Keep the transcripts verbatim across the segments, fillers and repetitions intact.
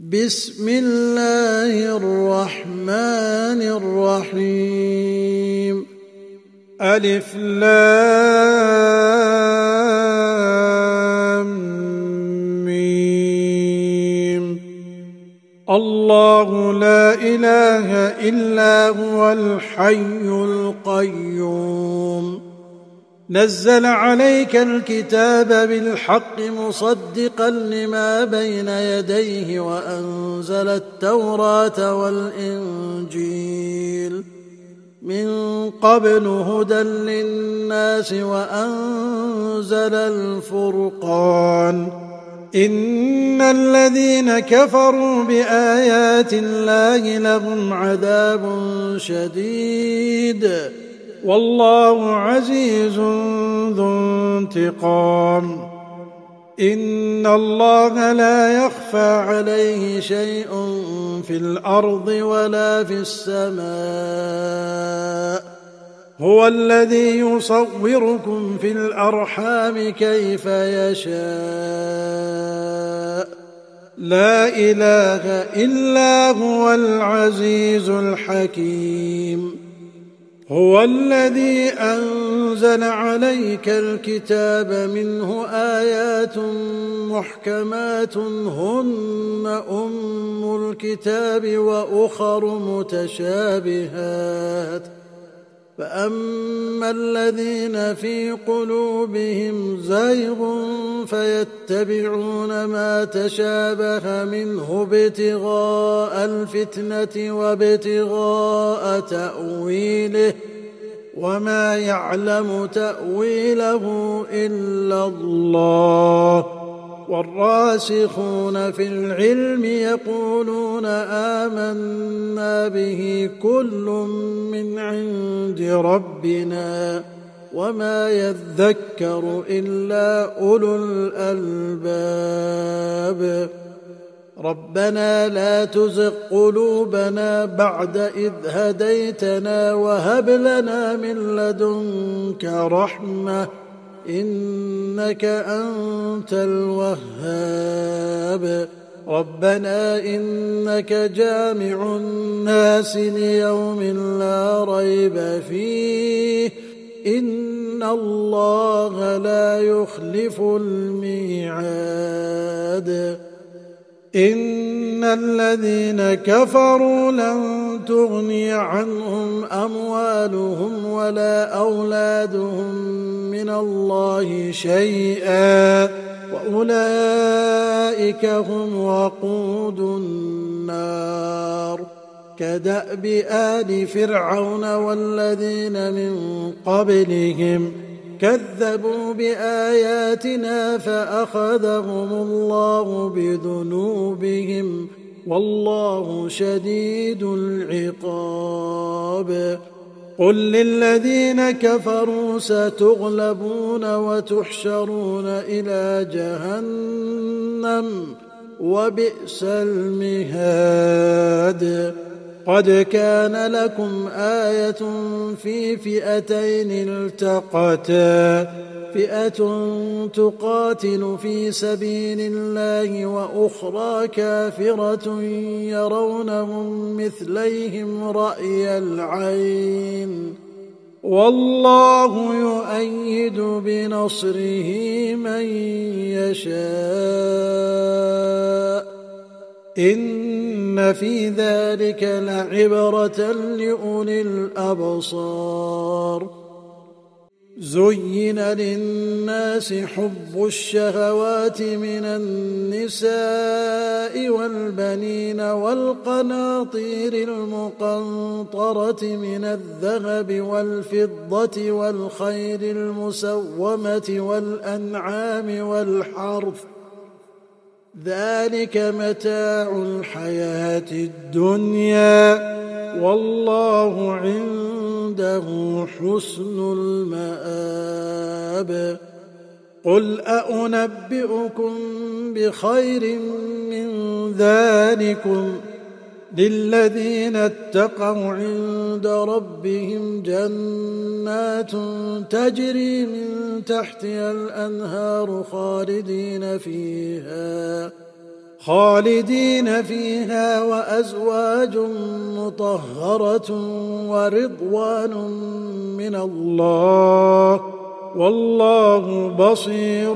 بسم الله الرحمن الرحيم. ألف لام ميم. الله لا إله إلا هو الحي القيوم. نزل عليك الكتاب بالحق مصدقا لما بين يديه وأنزل التوراة والإنجيل من قبل هدى للناس وأنزل الفرقان. إن الذين كفروا بآيات الله لهم عذاب شديد والله عزيز ذو انتقام. إن الله لا يخفى عليه شيء في الأرض ولا في السماء. هو الذي يصوركم في الأرحام كيف يشاء. لا إله إلا هو العزيز الحكيم. هو الذي أنزل عليك الكتاب منه آيات محكمات هن أم الكتاب وأخر متشابهات. فأما الذين في قلوبهم زيغ فيتبعون ما تشابه منه ابتغاء الفتنة وابتغاء تأويله وما يعلم تأويله إلا الله. والراسخون في العلم يقولون آمنا به كل من عند ربنا وما يذكر إلا أولو الألباب. ربنا لا تزغ قلوبنا بعد إذ هديتنا وهب لنا من لدنك رحمة إنك أنت الوهاب. ربنا إنك جامع الناس ليوم لا ريب فيه إن الله لا يخلف الميعاد. إن الذين كفروا لن تغني عنهم أموالهم ولا أولادهم من الله شيئا وأولئك هم وقود النار. كدأب آل فرعون والذين من قبلهم كذبوا بآياتنا فأخذهم الله بذنوبهم والله شديد العقاب. قل للذين كفروا ستغلبون وتحشرون إلى جهنم وبئس المهاد. قد كان لكم آية في فئتين التقتا فئة تقاتل في سبيل الله وأخرى كافرة يرونهم مثليهم رأي العين والله يؤيد بنصره من يشاء. إن في ذلك لعبرة لأولي الأبصار. زين للناس حب الشهوات من النساء والبنين والقناطير المقنطرة من الذهب والفضة والخيل المسومة والأنعام والحرث ذلك متاع الحياة الدنيا والله عنده حسن المآب. قل أأنبئكم بخير من ذلكم للذين اتقوا عند ربهم جنات تجري من تحتها الأنهار خالدين فيها خالدين فيها وأزواج مطهرة ورضوان من الله والله بصير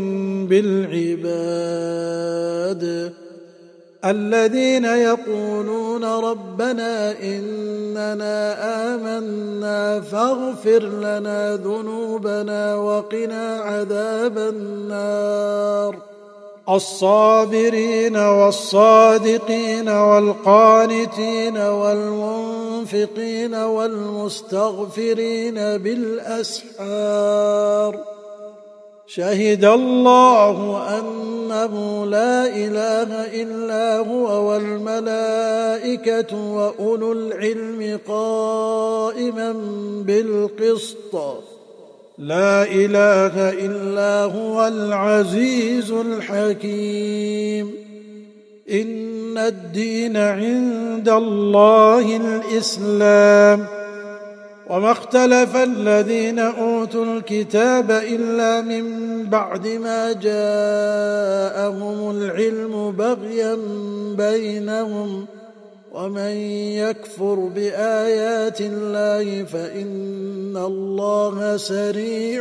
بالعباد الذين يقولون ربنا إننا آمنا فاغفر لنا ذنوبنا وقنا عذاب النار الصابرين والصادقين والقانتين والمنفقين والمستغفرين بالأسحار شهد الله أنه لا إله إلا هو والملائكة وأولو العلم قائما بالقسط لا إله إلا هو العزيز الحكيم إن الدين عند الله الإسلام وما اختلف الذين أوتوا الكتاب إلا من بعد ما جاءهم العلم بغيا بينهم ومن يكفر بآيات الله فإن الله سريع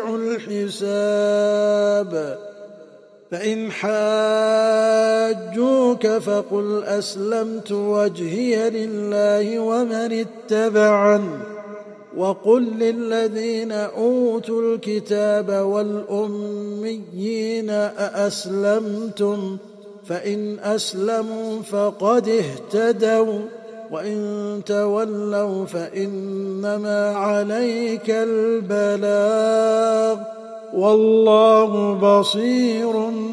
الحساب فإن حاجوك فقل أسلمت وجهي لله ومن اتبعني وقل للذين أوتوا الكتاب والأميين أأسلمتم فإن أسلموا فقد اهتدوا وإن تولوا فإنما عليك البلاغ والله بصير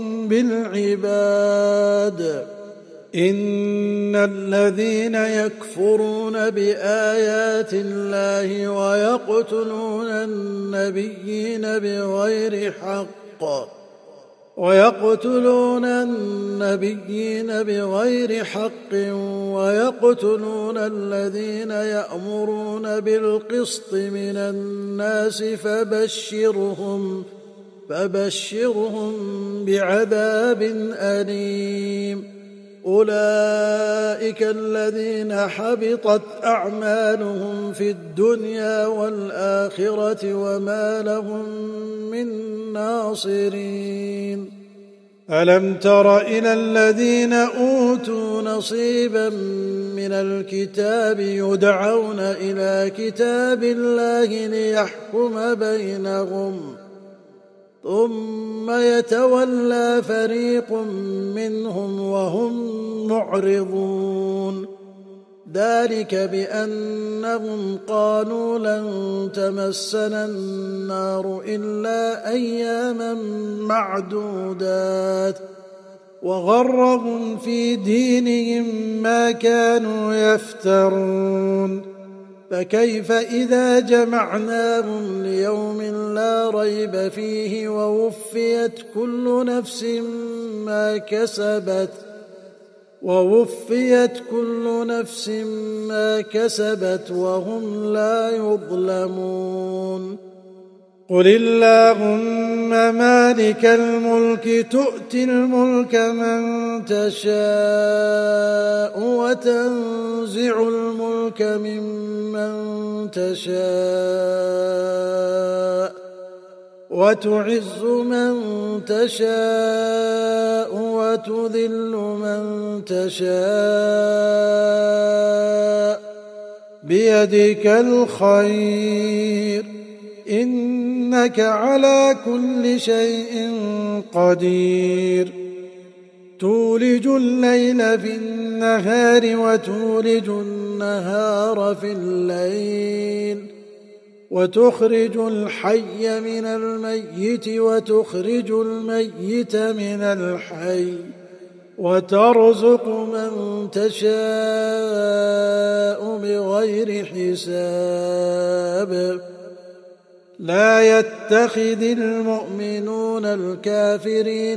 بالعباد إن الذين يكفرون بآيات الله ويقتلون النبيين بغير حق ويقتلون النبيين بغير حق ويقتلون الذين يأمرون بالقسط من الناس فبشرهم فبشرهم بعذاب أليم أولئك الذين حبطت أعمالهم في الدنيا والآخرة وما لهم من ناصرين ألم تر إلى الذين أوتوا نصيبا من الكتاب يدعون إلى كتاب الله ليحكم بينهم ثم يتولى فريق منهم وهم معرضون ذلك بأنهم قالوا لن تمسنا النار إلا أياما معدودات وغرهم في دينهم ما كانوا يفترون فكيف إذا جمعناهم ليوم لا ريب فيه ووفيت كل نفس ما كسبت ووفيت كل نفس ما كسبت وهم لا يظلمون قل اللهم مالك الملك تؤتي الملك من تشاء وتنزع الملك ممن تشاء وتعز من تشاء وتذل من تشاء بيدك الخير إنك على كل شيء قدير تولج الليل في النهار وتولج النهار في الليل وتخرج الحي من الميت وتخرج الميت من الحي وترزق من تشاء بغير حساب لا يتخذ المؤمنون الكافرين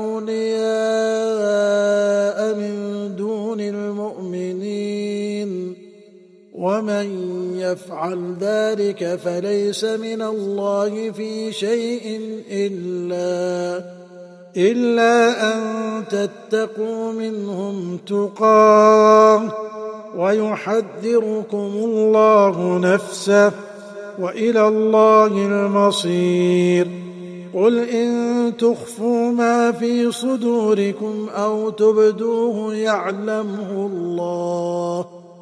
أولياء من دون المؤمنين ومن يفعل ذلك فليس من الله في شيء إلا إلا أن تتقوا منهم تقاه ويحذركم الله نفسه وإلى الله المصير. قل إن تخفوا ما في صدوركم أو تبدوه يعلمه الله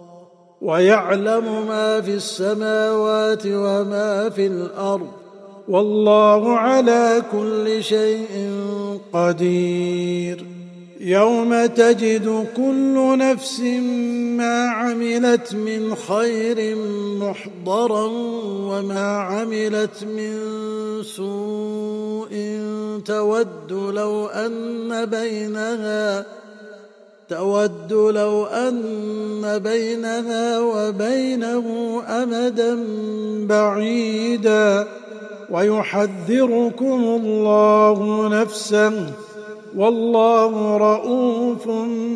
ويعلم ما في السماوات وما في الأرض والله على كل شيء قدير. يوم تجد كل نفس ما عملت من خير محضرا وما عملت من سوء تود لو أن بينها تود لو أن بينها وبينه أمدا بعيدا ويحذركم الله نفسه والله رءوف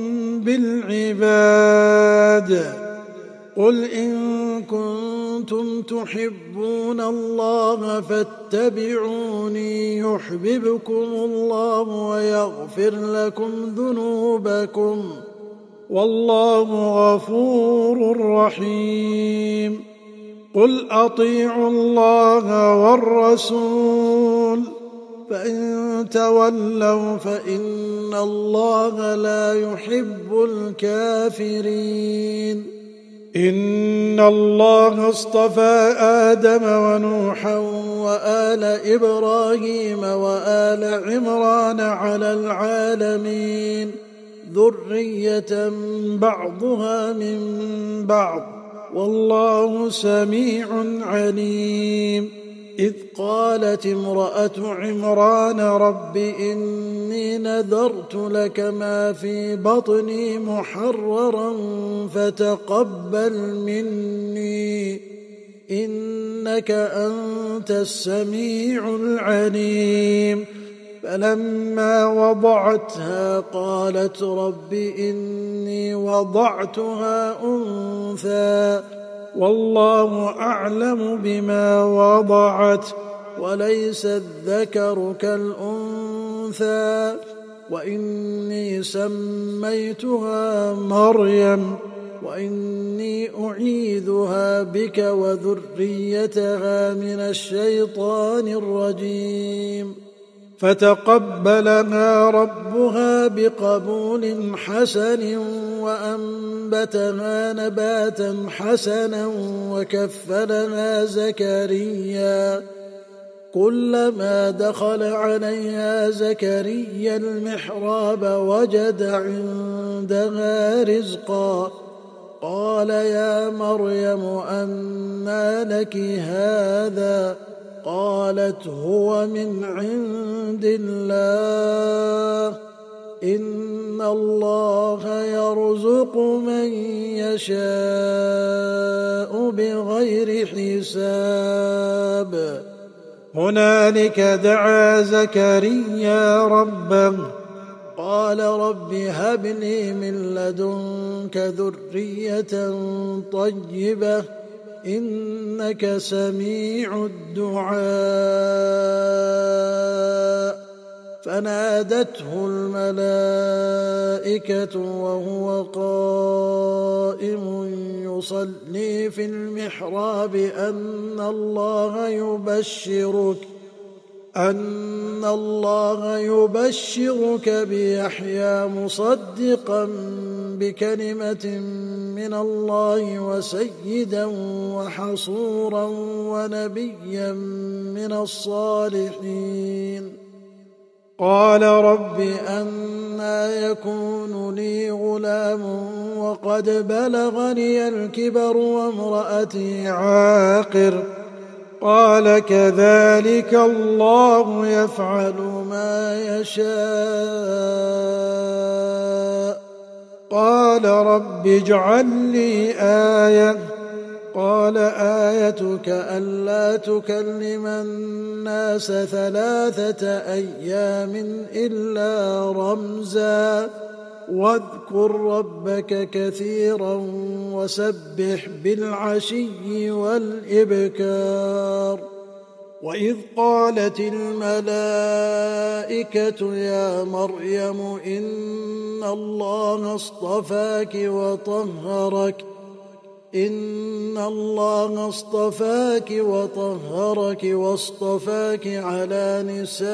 بالعباد. قل إن كنتم تحبون الله فاتبعوني يحببكم الله ويغفر لكم ذنوبكم والله غفور رحيم. قل أطيعوا الله والرسول فإن تولوا فإن الله لا يحب الكافرين. إن الله اصطفى آدم ونوحا وآل إبراهيم وآل عمران على العالمين ذرية بعضها من بعض والله سميع عليم. إذ قالت امرأة عمران رب إني نذرت لك ما في بطني محررا فتقبل مني إنك أنت السميع العليم. فلما وضعتها قالت رب إني وضعتها أنثى والله أعلم بما وضعت وليس الذكر كالأنثى وإني سميتها مريم وإني أعيذها بك وذريتها من الشيطان الرجيم. فتقبلها ربها بقبول حسن وأنبتها نباتا حسنا وكفلها زكريا كلما دخل عليها زكريا المحراب وجد عندها رزقا قال يا مريم أنى لك هذا قالت هو من عند الله إن الله يرزق من يشاء بغير حساب. هنالك دعا زكريا ربه قال رب هب لي من لدنك ذرية طيبة إنك سميع الدعاء. فنادته الملائكة وهو قائم يصلي في المحراب أن الله يبشرك أن الله يبشرك بيحيى مصدقا بكلمة من الله وسيدا وحصورا ونبيا من الصالحين. قال رب أنى يكون لي غلام وقد بلغني الكبر وامرأتي عاقر قال كذلك الله يفعل ما يشاء. قال رب اجعل لي آية قال آيتك ألا تكلم الناس ثلاثة أيام إلا رمزا واذكر ربك كثيرا وسبح بالعشي والإبكار. وإذ قالت الملائكة يا مريم إن الله اصطفاك وطهرك إن الله اصطفاك وطهرك واصطفاك على نساء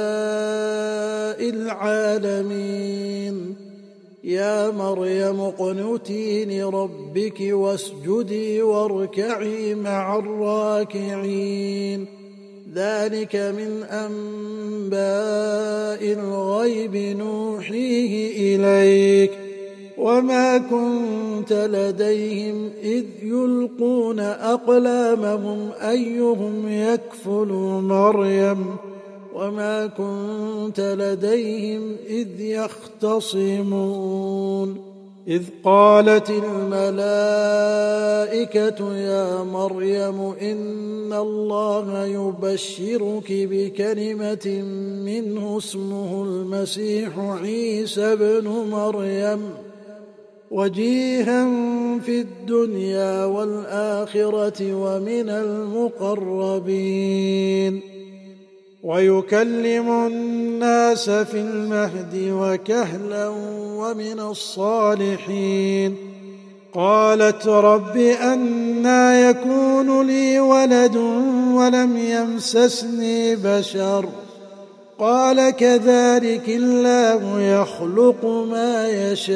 العالمين يا مريم اقنتي لربك واسجدي واركعي مع الراكعين ذلك من أنباء الغيب نوحيه إليك وما كنت لديهم إذ يلقون أقلامهم أيهم يكفل مريم وما كنت لديهم إذ يختصمون إذ قالت الملائكة يا مريم إن الله يبشرك بكلمة منه اسمه المسيح عيسى بن مريم وجيها في الدنيا والآخرة ومن المقربين ويكلم الناس في المهد وكهلا ومن الصالحين قالت رب أنى يكون لي ولد ولم يمسسني بشر قال كذلك الله يخلق ما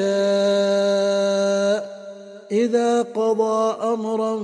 يشاء إذا قضى أمرا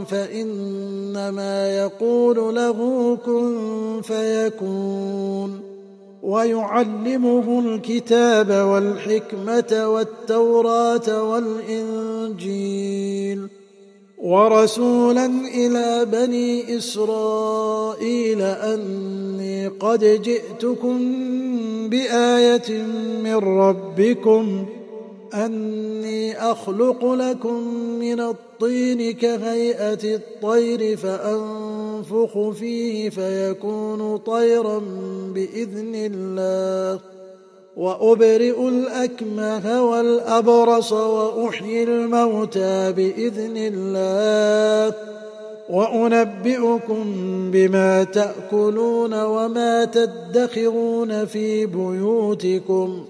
فإنما يقول له كن فيكون ويعلمه الكتاب والحكمة والتوراة والإنجيل ورسولا إلى بني إسرائيل أني قد جئتكم بآية من ربكم أني أخلق لكم من الطين كهيئة الطير فأنفخ فيه فيكون طيرا بإذن الله وأبرئ الأكمه والأبرص وأحيي الموتى بإذن الله وأنبئكم بما تأكلون وما تدخرون في بيوتكم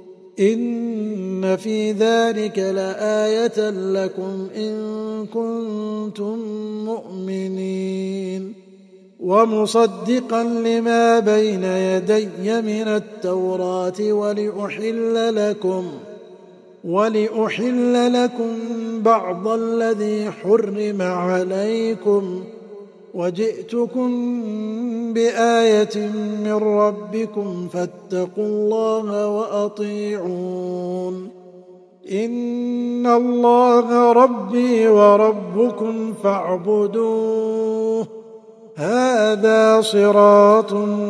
إن في ذلك لآية لكم إن كنتم مؤمنين ومصدقا لما بين يدي من التوراة ولأحل لكم ولأحل لكم بعض الذي حرم عليكم وجئتكم بآية من ربكم فاتقوا الله وأطيعون إن الله ربي وربكم فاعبدوه هذا صراط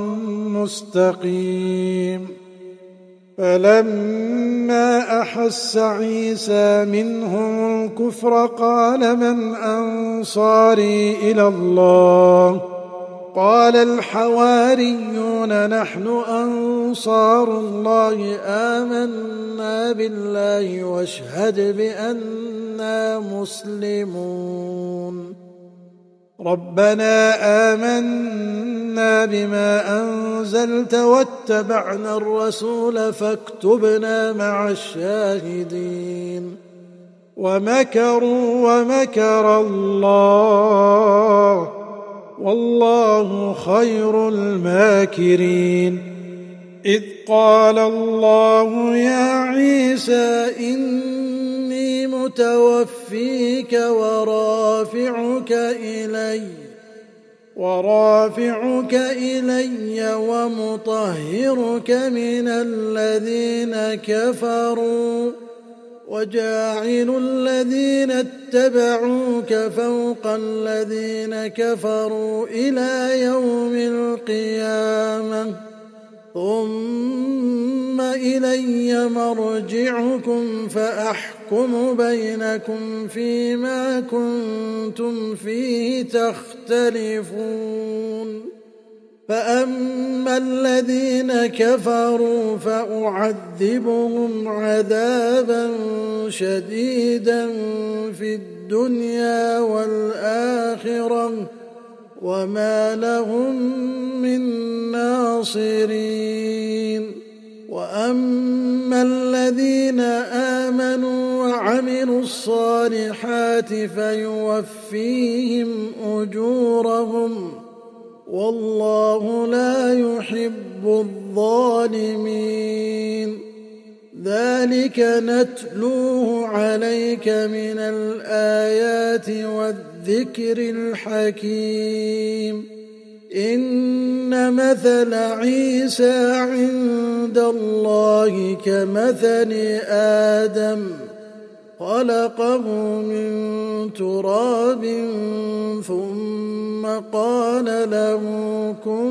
مستقيم فلما أحس عيسى منهم الكفر قال من أنصاري إلى الله قال الحواريون نحن أنصار الله آمنا بالله واشهد بأننا مسلمون ربنا آمنا بما أنزلت واتبعنا الرسول فاكتبنا مع الشاهدين ومكروا ومكر الله والله خير الماكرين إذ قال الله يا عيسى إني متوفيك ورافعك إلي ورافعك إلي ومطهرك من الذين كفروا وجاعل الذين اتبعوك فوق الذين كفروا إلى يوم القيامة ثم إلي مرجعكم فأحكم بينكم فيما كنتم فيه تختلفون فأما الذين كفروا فأعذبهم عذابا شديدا في الدنيا والآخرة وما لهم من ناصرين. وأما الذين آمنوا وعملوا الصالحات فيوفيهم أجورهم والله لا يحب الظالمين. ذلك نتلوه عليك من الآيات والذكر الحكيم. إن مثل عيسى عند الله كمثل آدم خلقه من تراب ثم قال له كن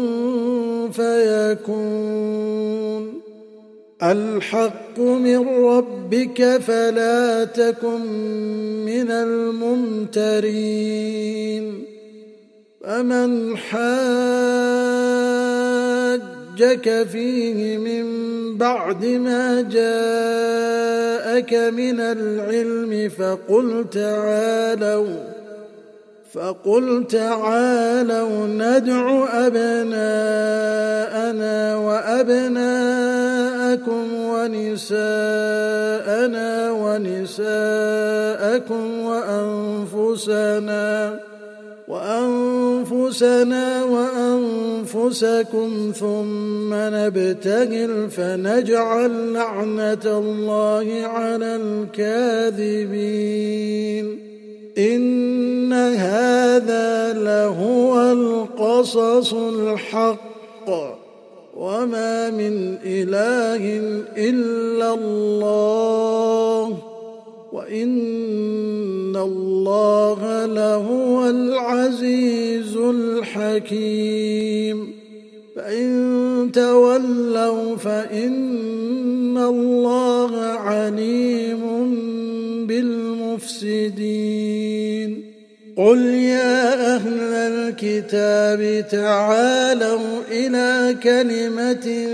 فيكون. الحق من ربك فلا تكن من الممترين. فمن حاجك فيه من بعد ما جاءك من العلم فقل تعالوا فقل تعالوا ندع أبناءنا وأبناءكم ونساءنا ونساءكم وأنفسنا وأنفسنا وأنفسكم ثم نبتهل فنجعل لعنة الله على الكاذبين. إن هذا لهو القصص الحق وما من إله إلا الله وإن الله لهو العزيز الحكيم. فإن تولوا فإن الله عليم بالمفسدين. قل يا أهل الكتاب تعالوا إلى كلمة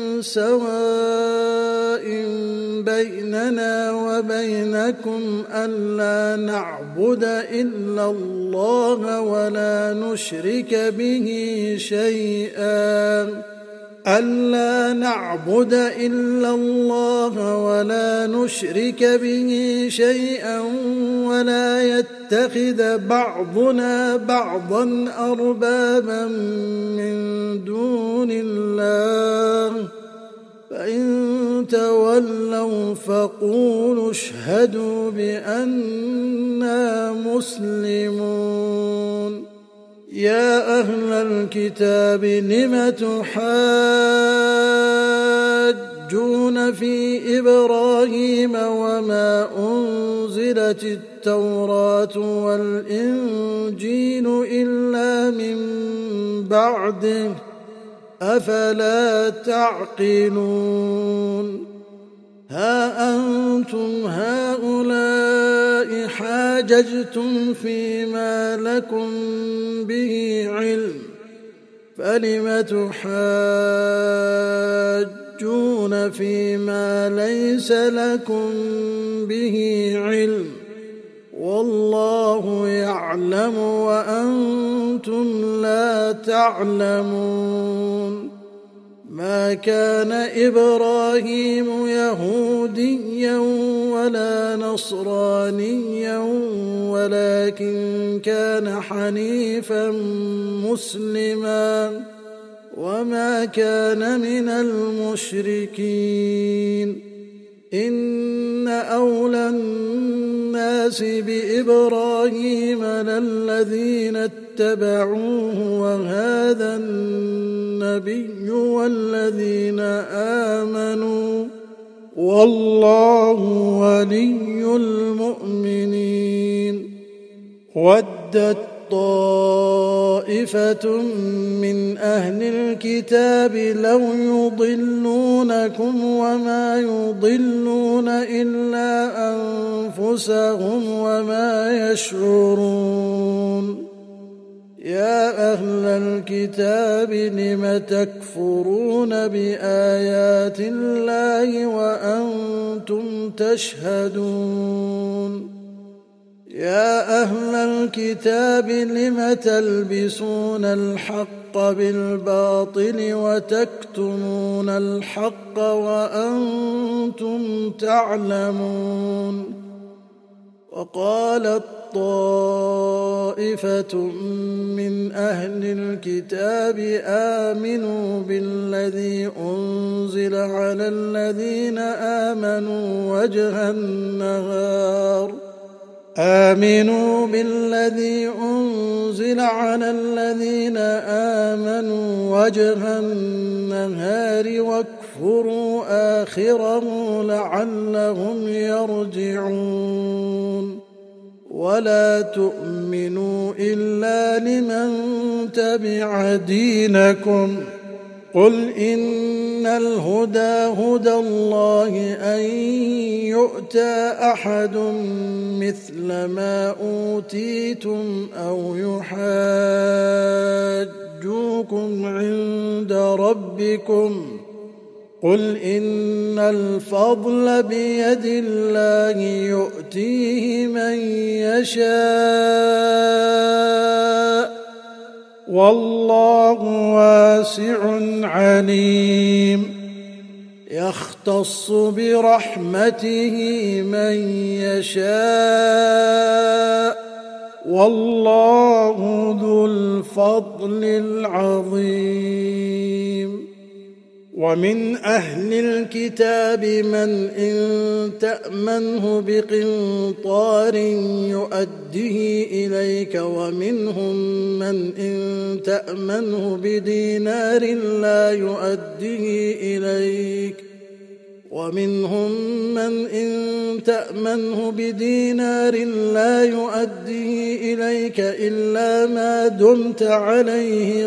سواء بيننا وبينكم ألا نعبد إلا الله ولا نشرك به شيئا ألا نعبد إلا الله ولا نشرك به شيئا ولا يتخذ بعضنا بعضا أربابا من دون الله. فإن تولوا فقولوا اشهدوا بأننا مسلمون. يا أهل الكتاب لم تحاجون في إبراهيم وما أنزلت التوراة والإنجيل إلا من بعده أفلا تعقلون. ها أنتم هؤلاء حاججتم فيما لكم به علم فلم تحاجون فيما ليس لكم به علم والله يعلم وأنتم لا تعلمون. ما كان إبراهيم يهوديا ولا نصرانيا ولكن كان حنيفا مسلما وما كان من المشركين. إن أولى الناس بإبراهيم للذين اتبعوه وهذا النبي والذين آمنوا والله ولي المؤمنين. ودت طائفة من أهل الكتاب لو يضلونكم وما يضلون إلا أنفسهم وما يشعرون. يا أهل الكتاب لم تكفرون بآيات الله وأنتم تشهدون. يا أهل الكتاب لم تلبسون الحق بالباطل وتكتمون الحق وأنتم تعلمون وقالت طائفة من أهل الكتاب آمنوا بالذي أنزل على الذين آمنوا وجه النهار آمنوا بالذي أنزل على الذين آمنوا وجه النهار واكفروا آخره لعلهم يرجعون ولا تؤمنوا إلا لمن تبع دينكم قل إن الهدى هدى الله أن يؤتى أحد مثل ما أوتيتم أو يحاجوكم عند ربكم قل إن الفضل بيد الله يؤتيه من يشاء والله واسع عليم يختص برحمته من يشاء والله ذو الفضل العظيم ومن أهل الكتاب من إن تأمنه بقنطار يؤديه إليك ومنهم من إن تأمنه بدينار لا يؤديه إليك ومنهم من إن تأمنه بدينار لا يؤديه إليك إلا ما دمت عليه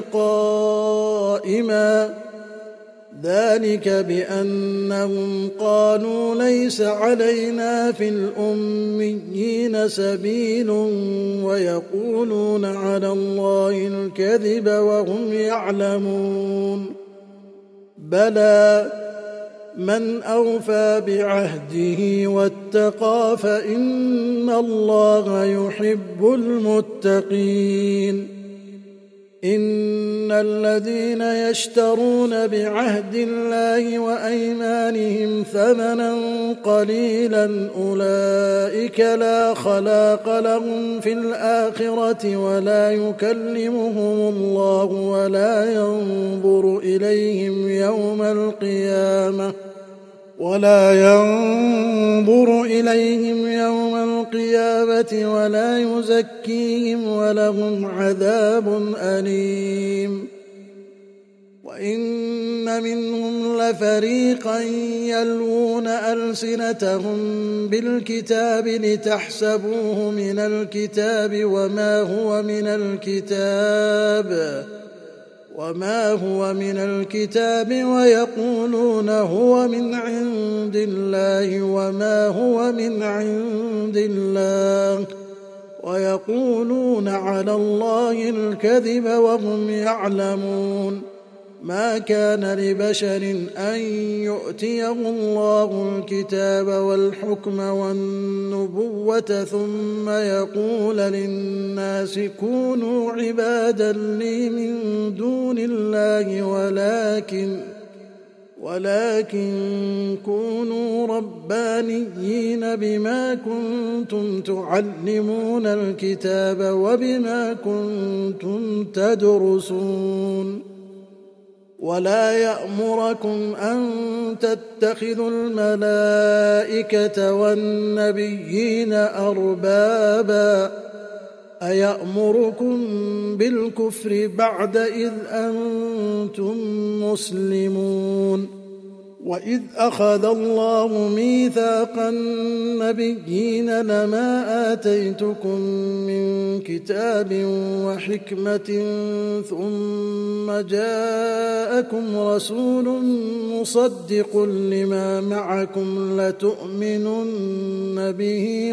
قائما ذلك بأنهم قالوا ليس علينا في الأميين سبيل ويقولون على الله الكذب وهم يعلمون بلى من أوفى بعهده واتقى فإن الله يحب المتقين إن الذين يشترون بعهد الله وأيمانهم ثمنا قليلا أولئك لا خلاق لهم في الآخرة ولا يكلمهم الله ولا ينظر إليهم يوم القيامة ولا ينظر إليهم يوم القيامة ولا يزكيهم ولهم عذاب أليم وإن منهم لفريقا يلوون ألسنتهم بالكتاب لتحسبوه من الكتاب وما هو من الكتاب وما هو من الكتاب ويقولون هو من عند الله وما هو من عند الله ويقولون على الله الكذب وهم يعلمون ما كان لبشر أن يؤتيه الله الكتاب والحكم والنبوة ثم يقول للناس كونوا عبادا لي من دون الله ولكن ولكن كونوا ربانيين بما كنتم تعلمون الكتاب وبما كنتم تدرسون ولا يأمركم أن تتخذوا الملائكة والنبيين أربابا أيأمركم بالكفر بعد إذ أنتم مسلمون وإذ أخذ الله ميثاق النبيين لما آتيتكم من كتاب وحكمة ثم جاءكم رسول مصدق لما معكم لتؤمنن به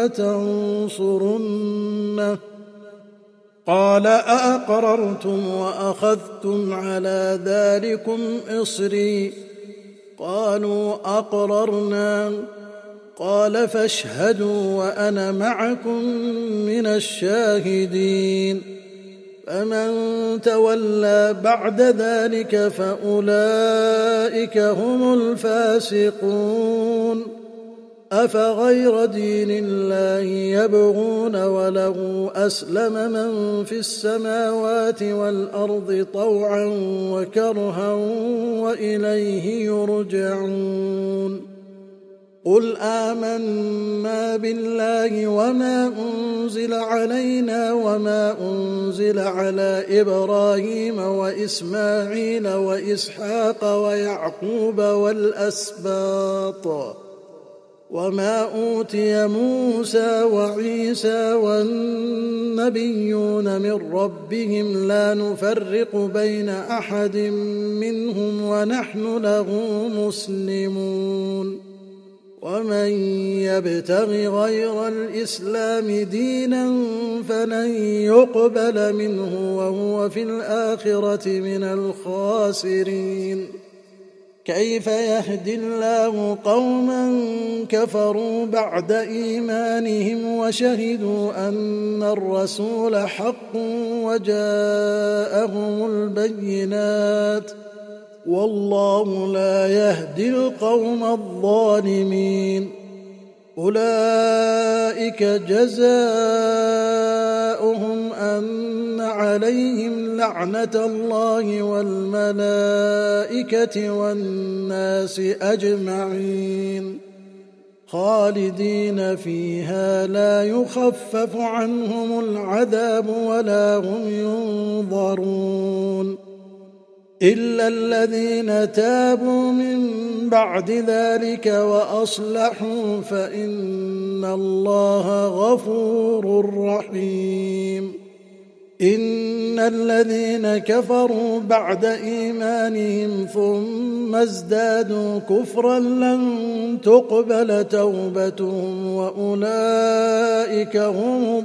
ولتنصرنه قال أأقررتم وأخذتم على ذلكم إصري قالوا أقررنا قال فاشهدوا وأنا معكم من الشاهدين فمن تولى بعد ذلك فأولئك هم الفاسقون أفغير دين الله يبغون وله أسلم من في السماوات والأرض طوعا وكرها وإليه يرجعون قل آمنا بالله وما أنزل علينا وما أنزل على إبراهيم وإسماعيل وإسحاق ويعقوب والأسباط وما أوتي موسى وعيسى والنبيون من ربهم لا نفرق بين أحد منهم ونحن له مسلمون ومن يبتغ غير الإسلام دينا فلن يقبل منه وهو في الآخرة من الخاسرين كيف يهدي الله قوما كفروا بعد إيمانهم وشهدوا أن الرسول حق وجاءهم البينات والله لا يهدي القوم الظالمين أولئك جزاؤهم أن عليهم لعنة الله والملائكة والناس أجمعين خالدين فيها لا يخفف عنهم العذاب ولا هم ينظرون إلا الذين تابوا من بعد ذلك وأصلحوا فإن الله غفور رحيم إن الذين كفروا بعد إيمانهم ثم ازدادوا كفرا لن تقبل توبتهم وأولئك هم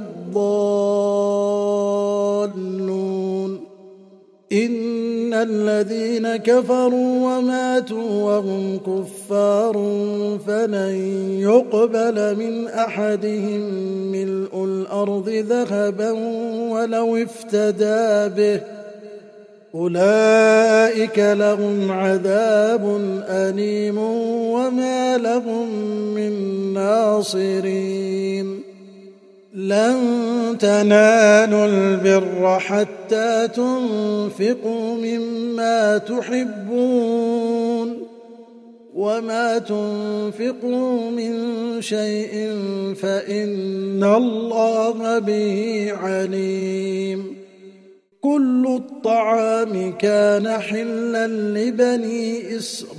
الضالون إن الذين كفروا وماتوا وهم كفار فلن يقبل من أحدهم ملء الأرض ذهبا ولو افتدى به أولئك لهم عذاب أليم وما لهم من ناصرين لن تنالوا البر حتى تنفقوا مما تحبون وما تنفقوا من شيء فإن الله به عليم كل الطعام كان حلا لبني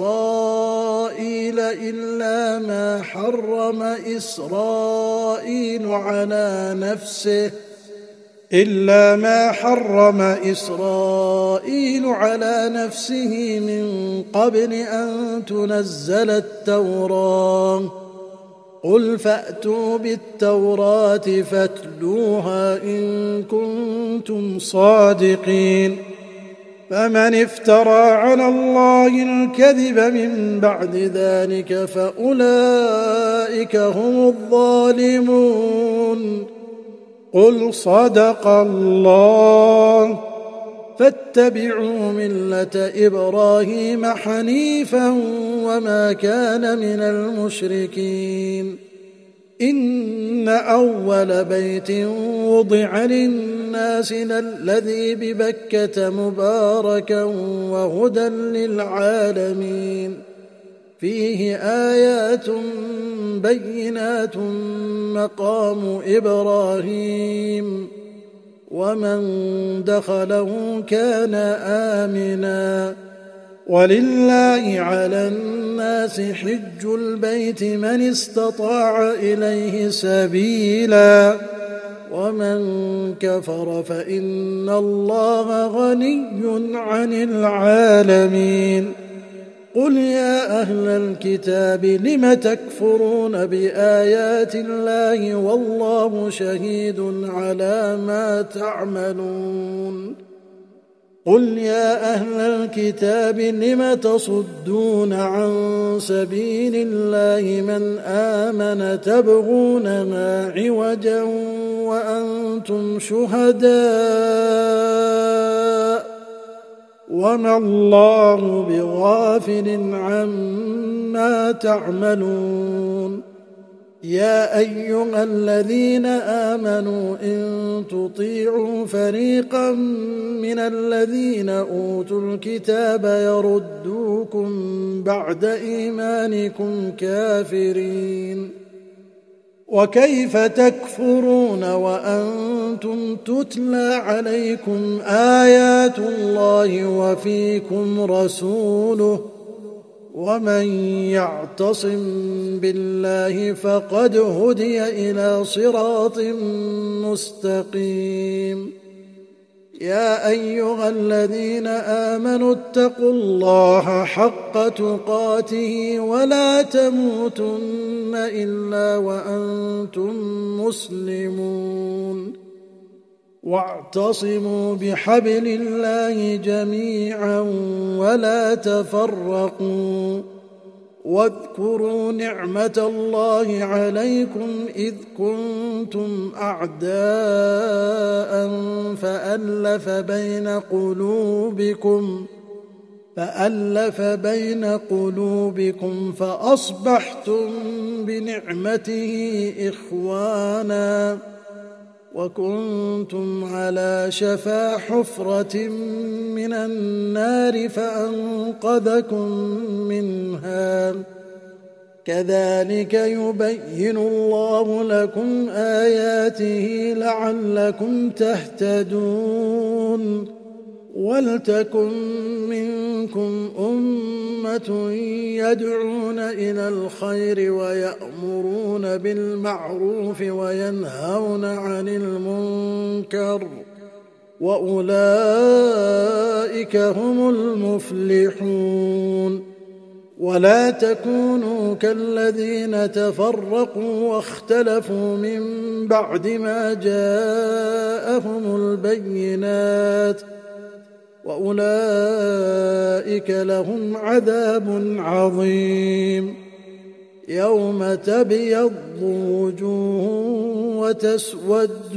إسرائيل إلا ما حرم إسرائيل على نفسه إلا ما حرم إسرائيل على نفسه من قبل أن تنزل التوراة قل فأتوا بالتوراة فاتلوها إن كنتم صادقين فمن افترى على الله الكذب من بعد ذلك فأولئك هم الظالمون قل صدق الله فاتبعوا ملة إبراهيم حنيفا وما كان من المشركين إن أول بيت وضع للناس الذي ببكة مباركا وهدى للعالمين فيه آيات بينات مقام إبراهيم ومن دخله كان آمنا ولله على الناس حج البيت من استطاع إليه سبيلا ومن كفر فإن الله غني عن العالمين قل يا أهل الكتاب لم تكفرون بآيات الله والله شهيد على ما تعملون قل يا أهل الكتاب لم تصدون عن سبيل الله من آمن تبغونها عوجا وأنتم شهداء وما الله بغافل عما تعملون يا أيها الذين آمنوا إن تطيعوا فريقا من الذين أوتوا الكتاب يردوكم بعد إيمانكم كافرين وكيف تكفرون وأنتم تتلى عليكم آيات الله وفيكم رسوله ومن يعتصم بالله فقد هدي إلى صراط مستقيم يا أيها الذين آمنوا اتقوا الله حق تقاته ولا تموتن إلا وأنتم مسلمون واعتصموا بحبل الله جميعا ولا تفرقوا واذكروا نعمة الله عليكم إذ كنتم أعداء فألف بين قلوبكم فألف بين قلوبكم فأصبحتم بنعمته إخوانا وكنتم على شفا حفرة من النار فأنقذكم منها كذلك يبين الله لكم آياته لعلكم تهتدون ولتكن منكم أمة يدعون إلى الخير ويأمرون بالمعروف وينهون عن المنكر وأولئك هم المفلحون ولا تكونوا كالذين تفرقوا واختلفوا من بعد ما جاءهم البينات وأولئك لهم عذاب عظيم يوم تبيض وجوه وتسود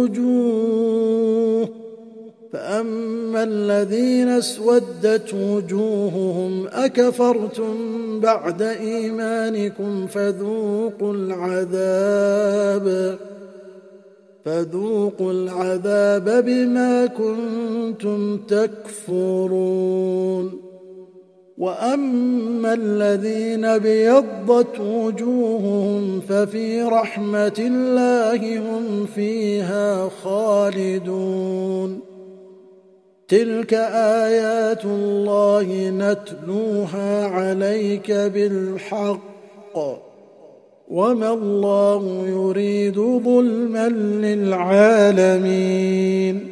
وجوه فأما الذين اسودت وجوههم أكفرتم بعد إيمانكم فذوقوا العذاب فذوقوا العذاب بما كنتم تكفرون وأما الذين بيضت وجوههم ففي رحمة الله هم فيها خالدون تلك آيات الله نتلوها عليك بالحق وما الله يريد ظلما للعالمين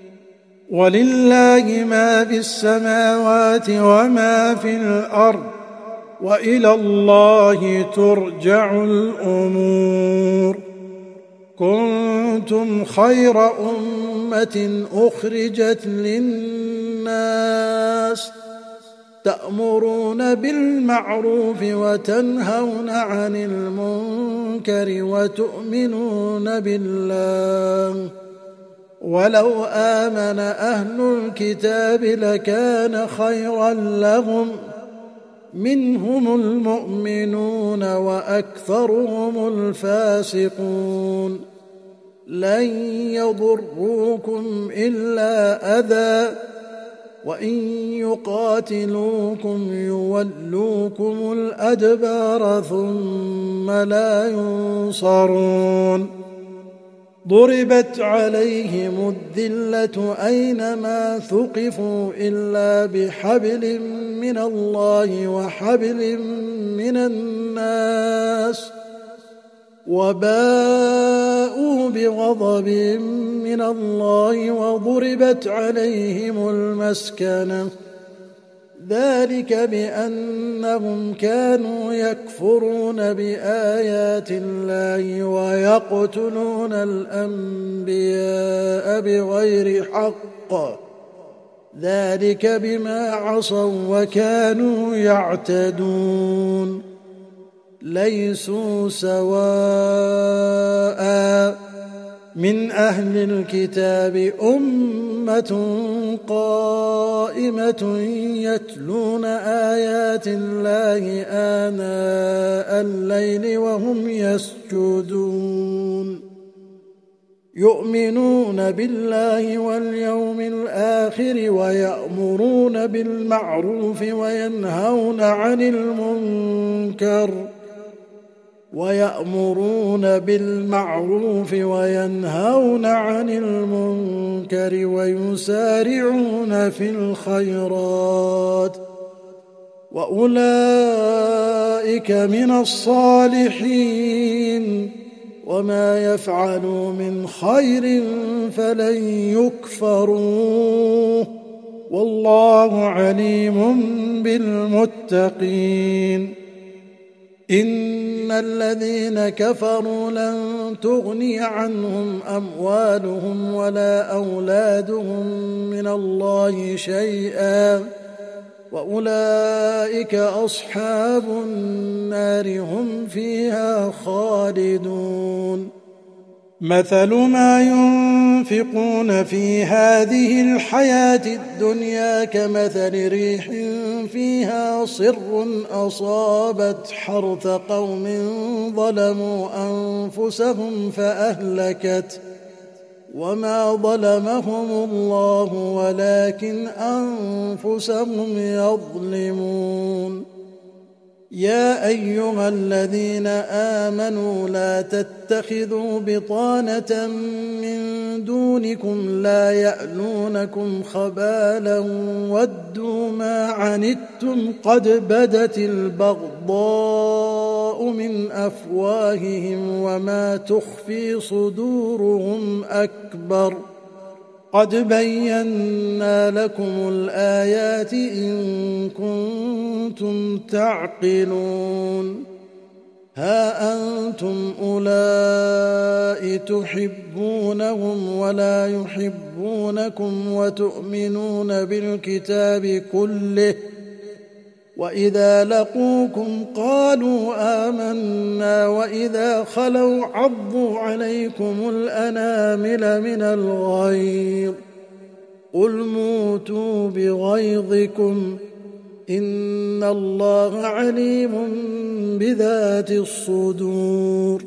ولله ما في السماوات وما في الأرض وإلى الله ترجع الأمور كنتم خير أمة أخرجت للناس تأمرون بالمعروف وتنهون عن المنكر وتؤمنون بالله ولو آمن أهل الكتاب لكان خيرا لهم منهم المؤمنون وأكثرهم الفاسقون لن يضروكم إلا أذى وإن يقاتلوكم يولوكم الأدبار ثم لا ينصرون ضربت عليهم الذلة أينما ثقفوا إلا بحبل من الله وحبل من الناس وباءوا بغضب من الله وضربت عليهم المسكنة ذلك بأنهم كانوا يكفرون بآيات الله ويقتلون الأنبياء بغير حق ذلك بما عصوا وكانوا يعتدون ليسوا سواء من أهل الكتاب أمة قائمة يتلون آيات الله آناء الليل وهم يسجدون يؤمنون بالله واليوم الآخر ويأمرون بالمعروف وينهون عن المنكر ويأمرون بالمعروف وينهون عن المنكر ويسارعون في الخيرات وأولئك من الصالحين وما يفعلوا من خير فلن يكفروه والله عليم بالمتقين إن الذين كفروا لن تغني عنهم أموالهم ولا أولادهم من الله شيئا وأولئك أصحاب النار هم فيها خالدون مثل ما ينفقون في هذه الحياة الدنيا كمثل ريح فيها صر أصابت حرث قوم ظلموا أنفسهم فأهلكت وما ظلمهم الله ولكن أنفسهم يظلمون يا أيها الذين آمنوا لا تتخذوا بطانة من دونكم لا يألونكم خبالا ودوا ما عنتم قد بدت البغضاء من أفواههم وما تخفي صدورهم أكبر قد بينا لكم الآيات إن كنتم تعقلون ها أنتم أولئك تحبونهم ولا يحبونكم وتؤمنون بالكتاب كله وإذا لقوكم قالوا آمنا وإذا خلوا عضوا عليكم الأنامل من الغيظ قل موتوا بغيظكم إن الله عليم بذات الصدور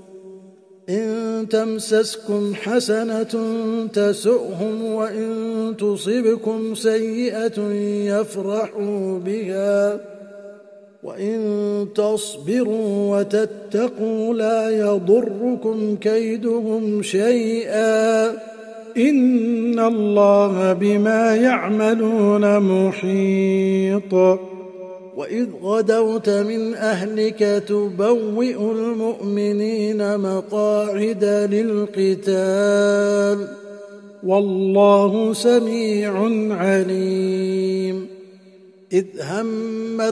إن تمسسكم حسنة تسؤهم وإن تصبكم سيئة يفرحوا بها وإن تصبروا وتتقوا لا يضركم كيدهم شيئا إن الله بما يعملون محيط وإذ غدوت من أهلك تبوئ المؤمنين مقاعد للقتال والله سميع عليم إذ همت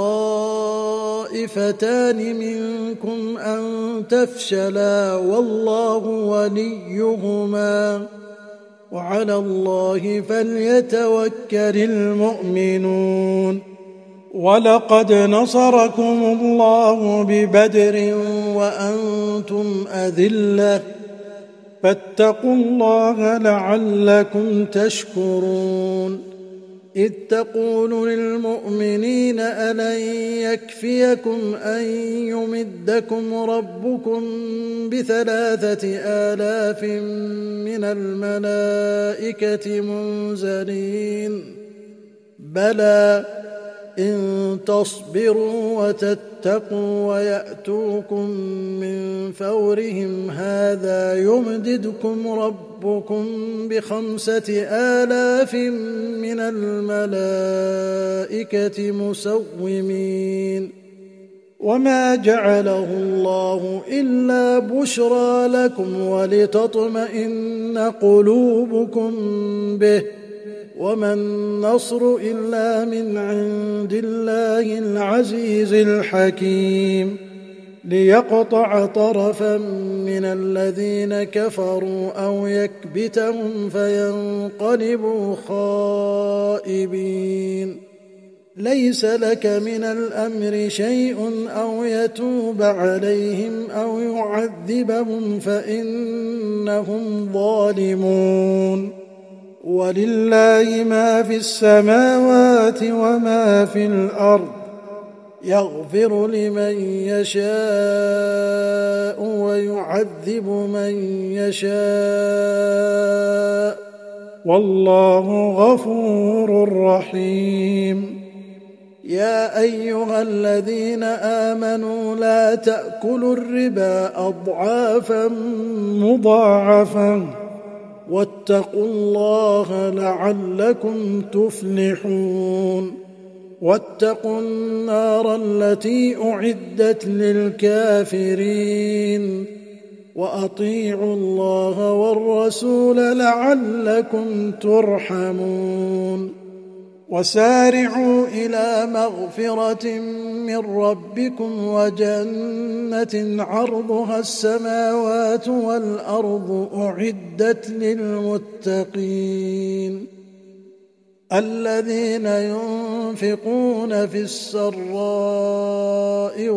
طائفتان منكم أن تفشلا والله وليهما وعلى الله فليتوكل المؤمنون ولقد نصركم الله ببدر وأنتم أذلة فاتقوا الله لعلكم تشكرون إذ تقول للمؤمنين ألن يكفيكم أن يمدكم ربكم بثلاثة آلاف من الملائكة منزلين بلى إن تصبروا وتتقوا ويأتوكم من فورهم هذا يمددكم ربكم بخمسة آلاف من الملائكة مسومين وما جعله الله إلا بشرى لكم ولتطمئن قلوبكم به وما النصر إلا من عند الله العزيز الحكيم ليقطع طرفا من الذين كفروا أو يكبتهم فينقلبوا خائبين. ليس لك من الأمر شيء أو يتوب عليهم أو يعذبهم فإنهم ظالمون. ولله ما في السماوات وما في الأرض، يغفر لمن يشاء ويعذب من يشاء، والله غفور رحيم. يا أيها الذين آمنوا لا تأكلوا الربا أضعافا مضاعفة واتقوا الله لعلكم تفلحون. واتقوا النار التي أعدت للكافرين وأطيعوا الله والرسول لعلكم ترحمون. وسارعوا إلى مغفرة من ربكم وجنة عرضها السماوات والأرض أعدت للمتقين الذين ينفقون في السراء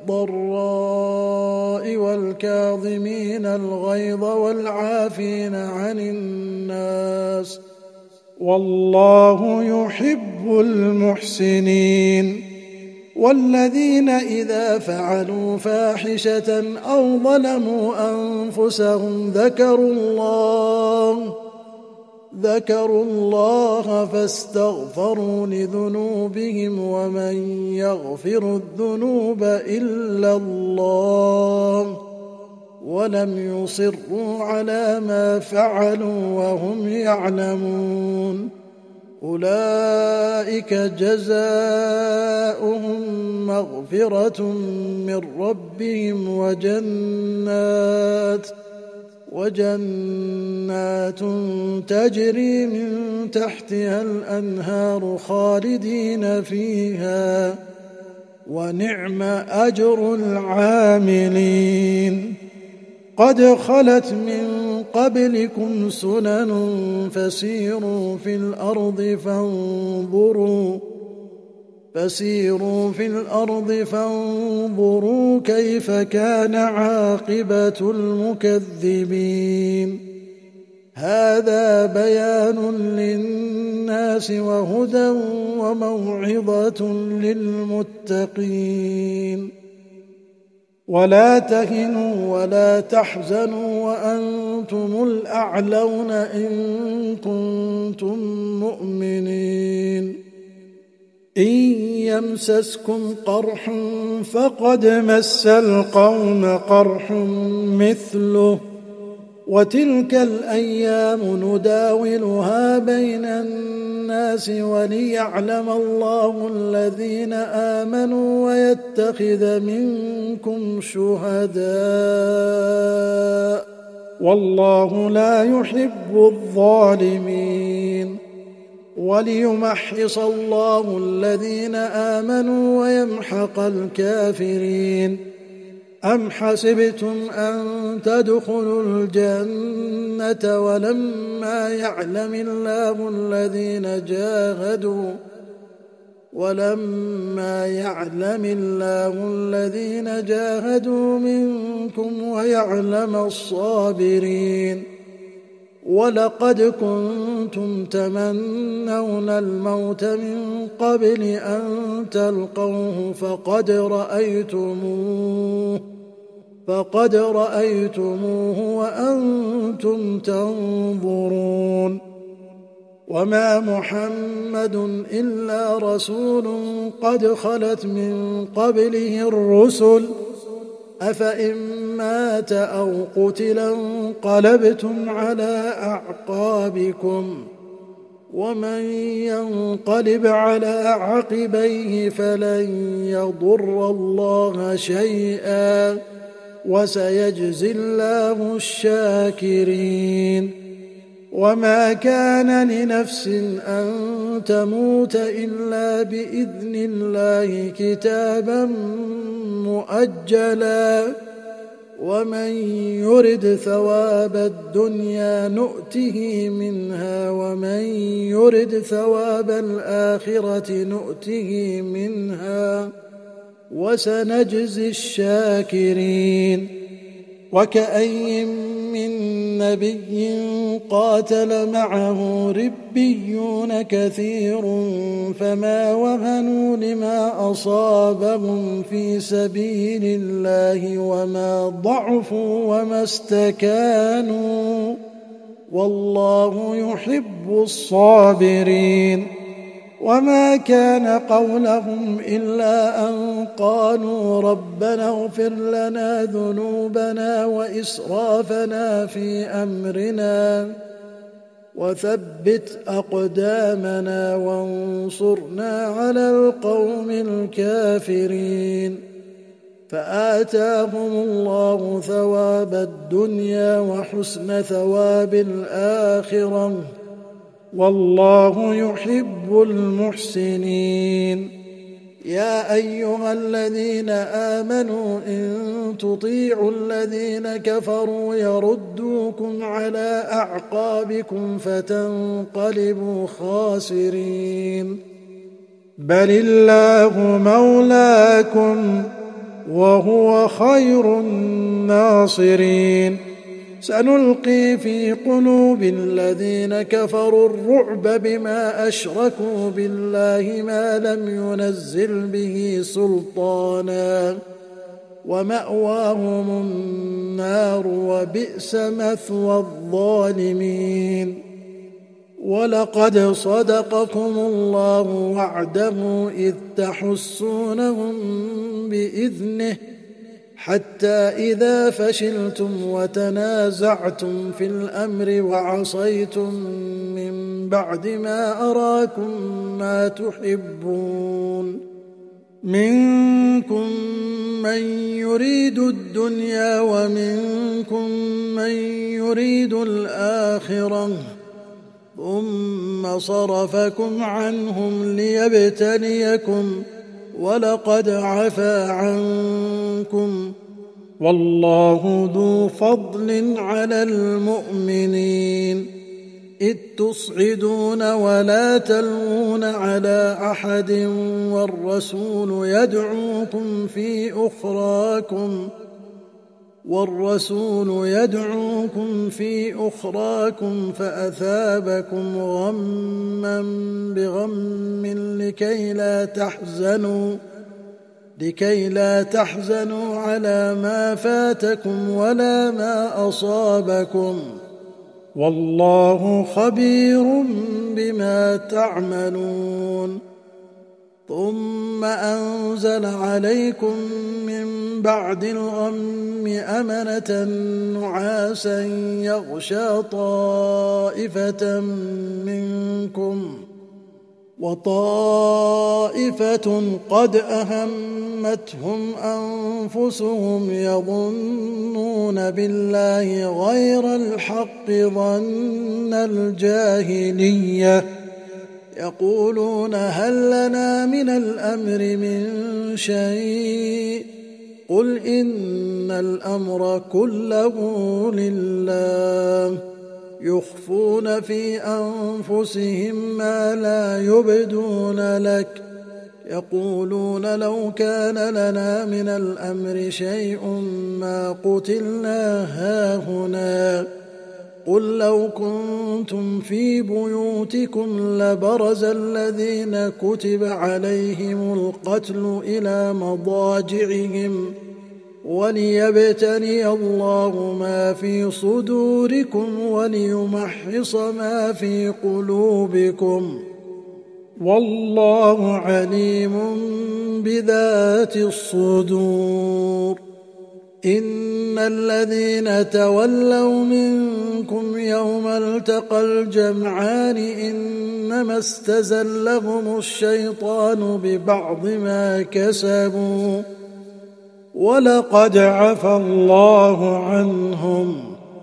والضراء والكاظمين الغيظ والعافين عن الناس، والله يحب المحسنين. والذين إذا فعلوا فاحشة أو ظلموا أنفسهم ذكروا الله ذكروا الله فاستغفروا لذنوبهم ومن يغفر الذنوب إلا الله ولم يصروا على ما فعلوا وهم يعلمون. أولئك جزاؤهم مغفرة من ربهم وجنات وجنات تجري من تحتها الأنهار خالدين فيها ونعم أجر العاملين. قد خلت من قبلكم سنن فسيروا في الأرض فانظروا فسيروا في الأرض فانظروا كيف كان عاقبة المكذبين. هذا بيان للناس وهدى وموعظة للمتقين. ولا تهنوا ولا تحزنوا وأنتم الأعلون إن كنتم مؤمنين. إن يمسسكم قرح فقد مس القوم قرح مثله وتلك الأيام نداولها بين الناس وليعلم الله الذين آمنوا ويتخذ منكم شهداء والله لا يحب الظالمين. وليمحص الله الذين آمنوا ويمحق الكافرين. أم حسبتم أن تدخلوا الجنة ولما يعلم الله الذين جاهدوا ولما يعلم الله الذين جاهدوا منكم ويعلم الصابرين. ولقد كنتم تمنون الموت من قبل أن تلقوه فقد رأيتموه فقد رأيتموه وأنتم تنظرون. وما محمد إلا رسول قد خلت من قبله الرسل أفإن مات أو قتل انقلبتم على أعقابكم ومن ينقلب على عقبيه فلن يضر الله شيئا وسيجزي الله الشاكرين. وما كان لنفس أن تموت إلا بإذن الله كتابا مؤجلا ومن يرد ثواب الدنيا نؤته منها ومن يرد ثواب الآخرة نؤته منها وسنجزي الشاكرين. وكأي من نبي قاتل معه ربيون كثير فما وهنوا لما أصابهم في سبيل الله وما ضعفوا وما استكانوا والله يحب الصابرين. وما كان قولهم إلا أن قالوا ربنا اغفر لنا ذنوبنا وإسرافنا في أمرنا وثبت أقدامنا وانصرنا على القوم الكافرين. فآتاهم الله ثواب الدنيا وحسن ثواب الآخرة والله يحب المحسنين. يا أيها الذين آمنوا إن تطيعوا الذين كفروا يردوكم على أعقابكم فتنقلبوا خاسرين. بل الله مولاكم وهو خير الناصرين. سنلقي في قلوب الذين كفروا الرعب بما أشركوا بالله ما لم ينزل به سلطانا ومأواهم النار وبئس مثوى الظالمين. ولقد صدقكم الله وعده إذ تحسونهم بإذنه حتى إذا فشلتم وتنازعتم في الأمر وعصيتم من بعد ما أراكم ما تحبون منكم من يريد الدنيا ومنكم من يريد الآخرة ثم صرفكم عنهم ليبتليكم ولقد عفا عنكم والله ذو فضل على المؤمنين. إذ تصعدون ولا تلوون على أحد والرسول يدعوكم في أخراكم والرسول يدعوكم في أخراكم فأثابكم غما بغم لكي لا تحزنوا لكي لا تحزنوا على ما فاتكم ولا ما أصابكم والله خبير بما تعملون. ثم أنزل عليكم من بعد الغم أمنة نعاسا يغشى طائفة منكم وطائفة قد أهمتهم أنفسهم يظنون بالله غير الحق ظن الجاهلية يقولون هل لنا من الأمر من شيء قل إن الأمر كله لله يخفون في أنفسهم ما لا يبدون لك يقولون لو كان لنا من الأمر شيء ما قتلنا هاهنا قل لو كنتم في بيوتكم لبرز الذين كتب عليهم القتل إلى مضاجعهم وليبتلي الله ما في صدوركم وليمحص ما في قلوبكم والله عليم بذات الصدور. إن الذين تولوا منكم يوم التقى الجمعان إنما استزلهم الشيطان ببعض ما كسبوا ولقد عفى الله عنهم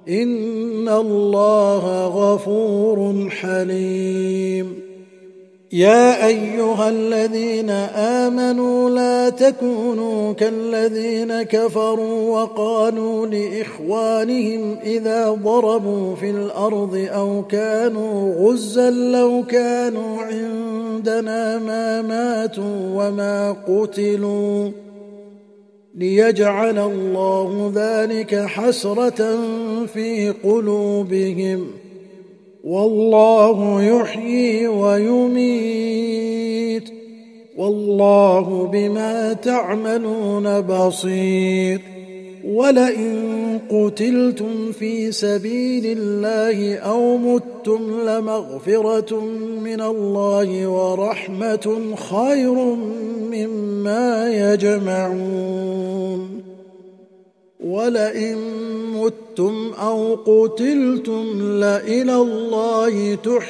إن الله غفور حليم. يا أيها الذين آمنوا لا تكونوا كالذين كفروا وقالوا لإخوانهم إذا ضربوا في الأرض أو كانوا غزا لو كانوا عندنا ما ماتوا وما قتلوا ليجعل الله ذلك حسرة في قلوبهم والله يحيي ويميت والله بما تعملون بصير. ولئن قتلتم في سبيل الله أو متم لمغفرة من الله ورحمة خير مما يجمعون. ولئن متم أو قتلتم لإلى الله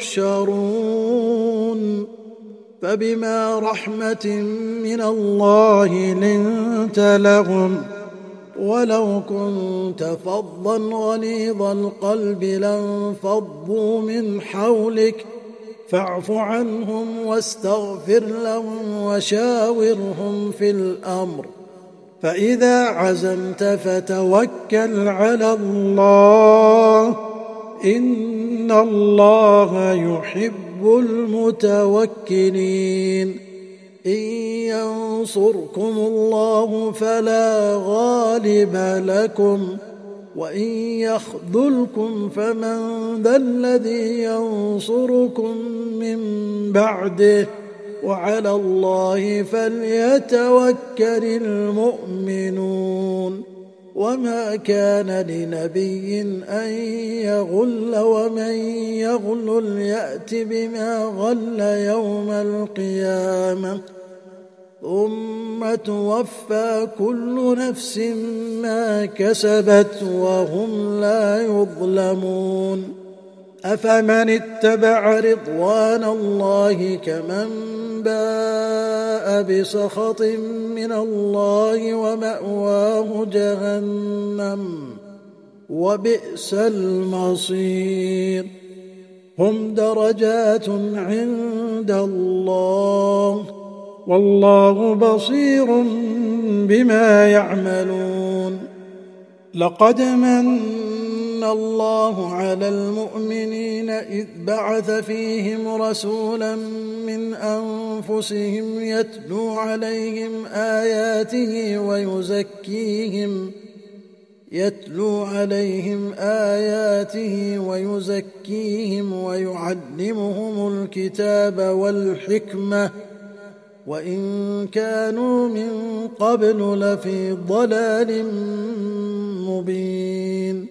تحشرون. فبما رحمة من الله لنت لهم ولو كنت فظا غليظ القلب لانفضوا من حولك فاعف عنهم واستغفر لهم وشاورهم في الأمر فإذا عزمت فتوكل على الله إن الله يحب المتوكلين. إن ينصركم الله فلا غالب لكم وإن يخذلكم فمن ذا الذي ينصركم من بعده وعلى الله فليتوكل المؤمنون. وما كان لنبي أن يغل ومن يغل يأت بما غل يوم القيامة ثم توفى كل نفس ما كسبت وهم لا يظلمون. أفمن اتبع رضوان الله كمن باء بسخط من الله ومأواه جهنم وبئس المصير. هم درجات عند الله والله بصير بما يعملون. لقد من الله على المؤمنين إذ بعث فيهم رسولا من أنفسهم يتلو عليهم آياته ويزكيهم يتلو عليهم آياته ويزكيهم ويعلمهم الكتاب والحكمة وإن كانوا من قبل لفي ضلال مبين.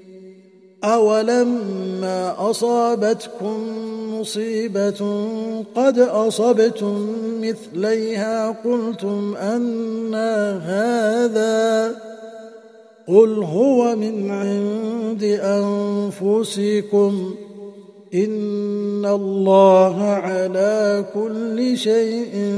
أولما أصابتكم مصيبة قد أصبتم مثليها قلتم أنى هذا قل هو من عند أنفسكم إن الله على كل شيء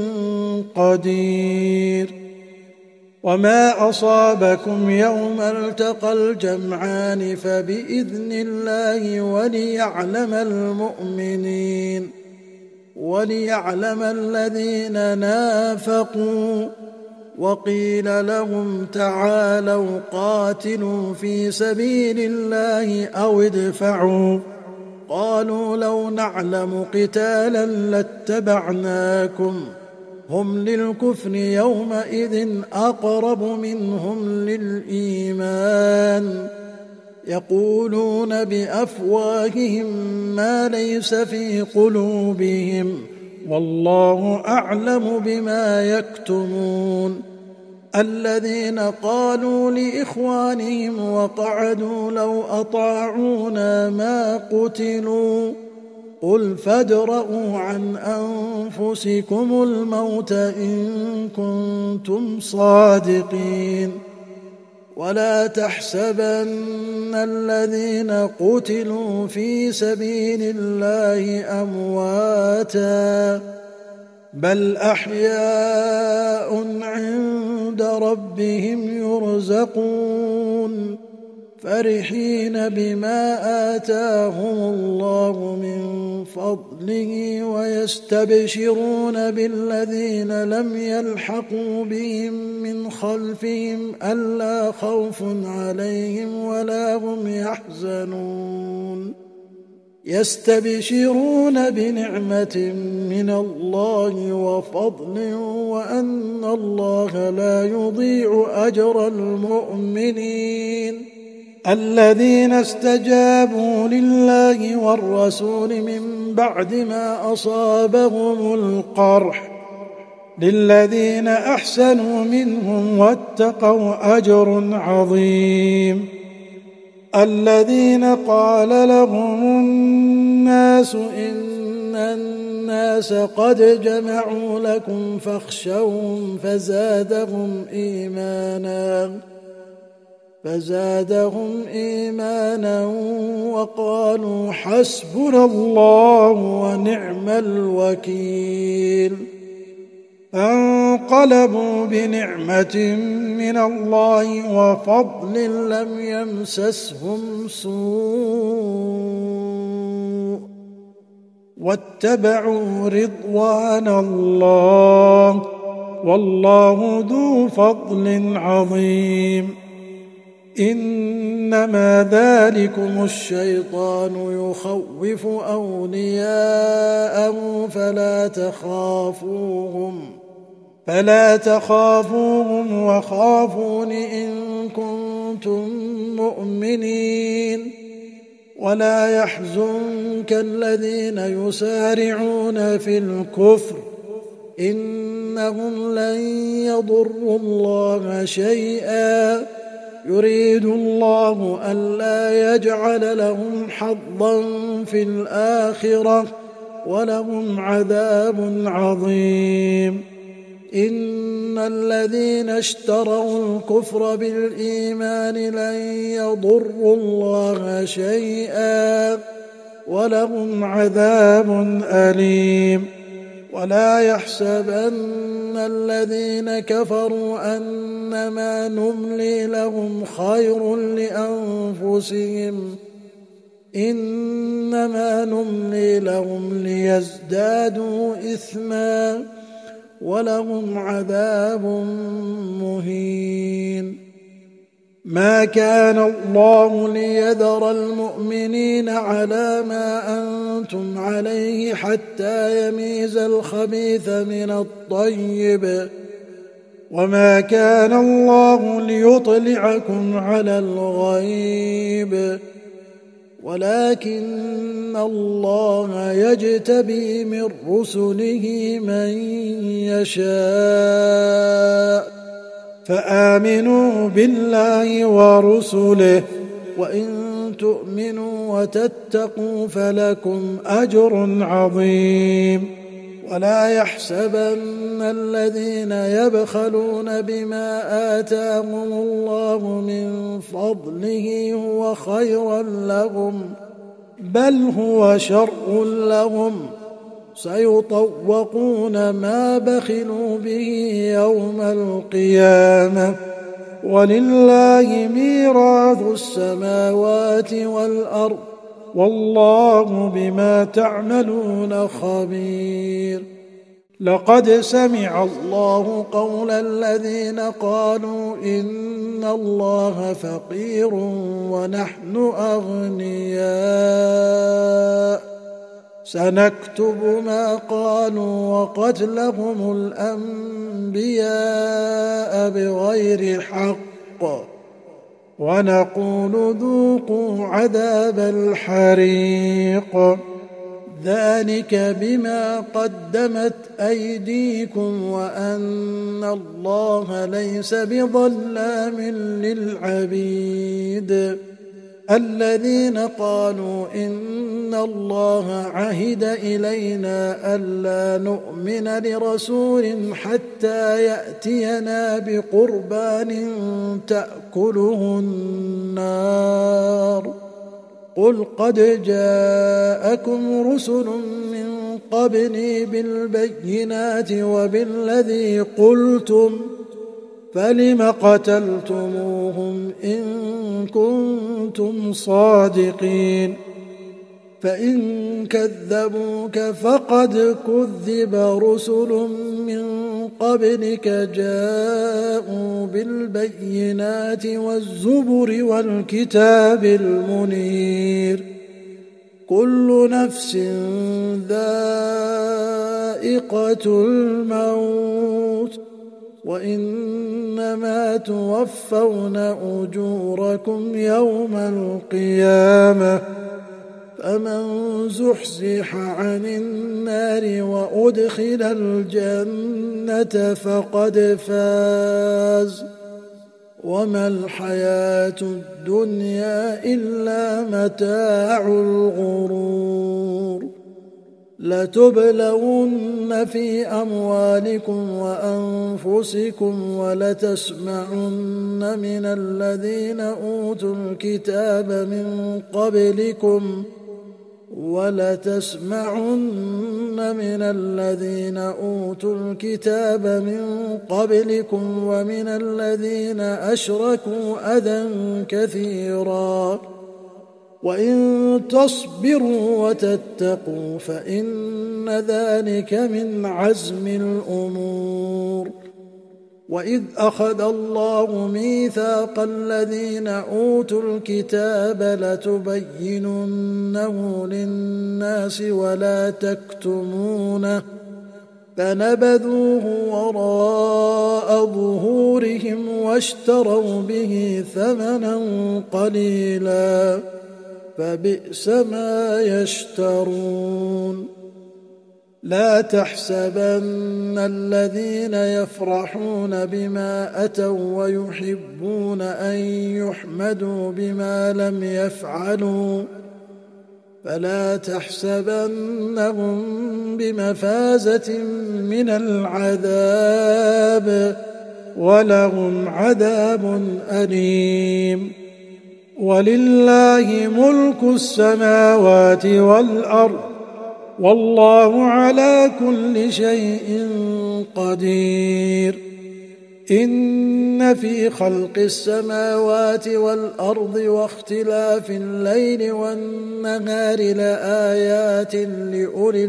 قدير. وما أصابكم يوم التقى الجمعان فبإذن الله وليعلم المؤمنين وليعلم الذين نافقوا. وقيل لهم تعالوا قاتلوا في سبيل الله أو ادفعوا قالوا لو نعلم قتالا لاتبعناكم هم للكفر يومئذ أقرب منهم للإيمان يقولون بأفواههم ما ليس في قلوبهم والله أعلم بما يكتمون. الذين قالوا لإخوانهم وقعدوا لو أطاعونا ما قتلوا قل فادرءوا عن أنفسكم الموت إن كنتم صادقين. ولا تحسبن الذين قتلوا في سبيل الله أمواتا بل أحياء عند ربهم يرزقون فرحين بما آتاهم الله من فضله ويستبشرون بالذين لم يلحقوا بهم من خلفهم ألا خوف عليهم ولا هم يحزنون يستبشرون بنعمة من الله وفضل وأن الله لا يضيع أجر المؤمنين الذين استجابوا لله والرسول من بعد ما أصابهم القرح للذين أحسنوا منهم واتقوا أجر عظيم الذين قال لهم الناس إن الناس قد جمعوا لكم فاخشوهم فزادهم إيمانا فزادهم إيمانا وقالوا حسبنا الله ونعم الوكيل فانقلبوا بنعمة من الله وفضل لم يمسسهم سوء واتبعوا رضوان الله والله ذو فضل عظيم إنما ذلكم الشيطان يخوف أولياءه فلا تخافوهم فلا تخافوهم وخافون إن كنتم مؤمنين ولا يحزنك الذين يسارعون في الكفر إنهم لن يضروا الله شيئا يريد الله ألا يجعل لهم حظا في الآخرة ولهم عذاب عظيم إن الذين اشتروا الكفر بالإيمان لن يضروا الله شيئا ولهم عذاب أليم ولا يحسبن الذين كفروا أنما نملي لهم خير لأنفسهم إنما نملي لهم ليزدادوا إثما ولهم عذاب مهين ما كان الله ليذر المؤمنين على ما أنتم عليه حتى يميز الخبيث من الطيب وما كان الله ليطلعكم على الغيب ولكن الله يجتبي من رسله من يشاء فآمنوا بالله ورسله وإن تؤمنوا وتتقوا فلكم أجر عظيم ولا يحسبن الذين يبخلون بما آتاهم الله من فضله هو خيرا لهم بل هو شر لهم سيطوقون ما بخلوا به يوم القيامة ولله ميراث السماوات والأرض والله بما تعملون خبير لقد سمع الله قول الذين قالوا إن الله فقير ونحن أغنياء سنكتب ما قالوا وقتلهم الأنبياء بغير حق ونقول ذوقوا عذاب الحريق ذلك بما قدمت أيديكم وأن الله ليس بظلام للعبيد الذين قالوا إن الله عهد إلينا ألا نؤمن لرسول حتى يأتينا بقربان تأكله النار قل قد جاءكم رسل من قبلي بالبينات وبالذي قلتم فلم قتلتموهم إن كنتم صادقين فإن كذبوك فقد كذب رسل من قبلك جاءوا بالبينات والزبر والكتاب المنير كل نفس ذائقة الموت وإنما توفون أجوركم يوم القيامة فمن زحزح عن النار وأدخل الجنة فقد فاز وما الحياة الدنيا إلا متاع الغرور لتبلغن في أموالكم وأنفسكم ولتسمعن من الذين أوتوا الكتاب من قبلكم ولتسمعن من الذين أوتوا الكتاب من قبلكم ومن الذين أشركوا أذى كثيرا وإن تصبروا وتتقوا فإن ذلك من عزم الأمور وإذ أخذ الله ميثاق الذين أوتوا الكتاب لتبيننه للناس ولا تكتمونه فنبذوه وراء ظهورهم واشتروا به ثمنا قليلا فبئس ما يشترون لا تحسبن الذين يفرحون بما أتوا ويحبون أن يحمدوا بما لم يفعلوا فلا تحسبنهم بمفازة من العذاب ولهم عذاب أليم ولله ملك السماوات والأرض والله على كل شيء قدير إن في خلق السماوات والأرض واختلاف الليل والنهار لآيات لأولي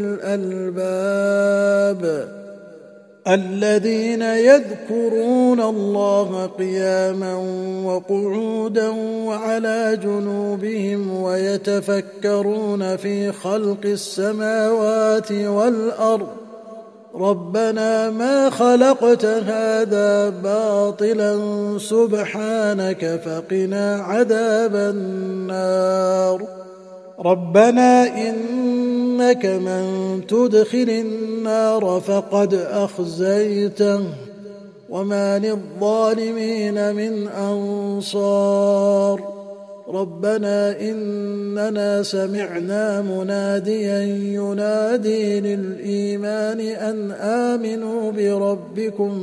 الألباب الذين يذكرون الله قياما وقعودا وعلى جنوبهم ويتفكرون في خلق السماوات والأرض ربنا ما خلقت هذا باطلا سبحانك فقنا عذاب النار ربنا إنك من تدخل النار فقد أخزيته وما للظالمين من أنصار ربنا إننا سمعنا مناديا ينادي للإيمان أن آمنوا بربكم